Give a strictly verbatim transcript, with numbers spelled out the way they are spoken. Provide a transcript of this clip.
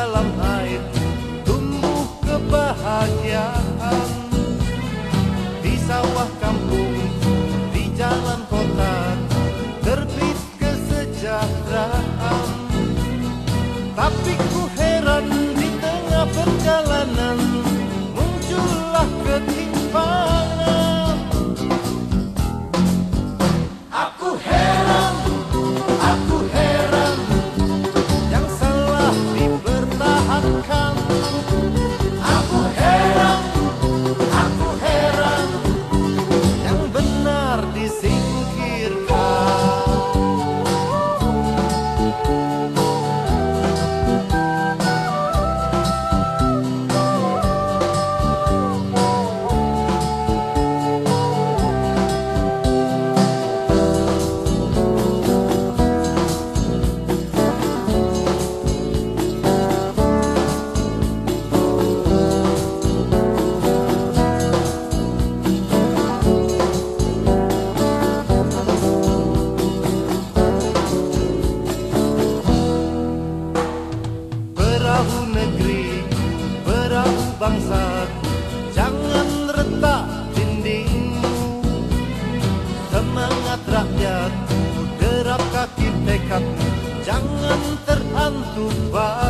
dalam air tumbuh kebahagiaan. Di sawah kampung, di jalan kota, terbit kesejahteraan. Tapi ku heran di tengah perjalanan muncullah ketimpangan. Aku heran, aku heran, yang salah dipertahankan. Aku heran, aku heran, yang benar disingkirkan. Perahu negeri, perahu bangsa, jangan retak dindingmu. Semangat rakyat, derap kaki tekad, jangan terhantu.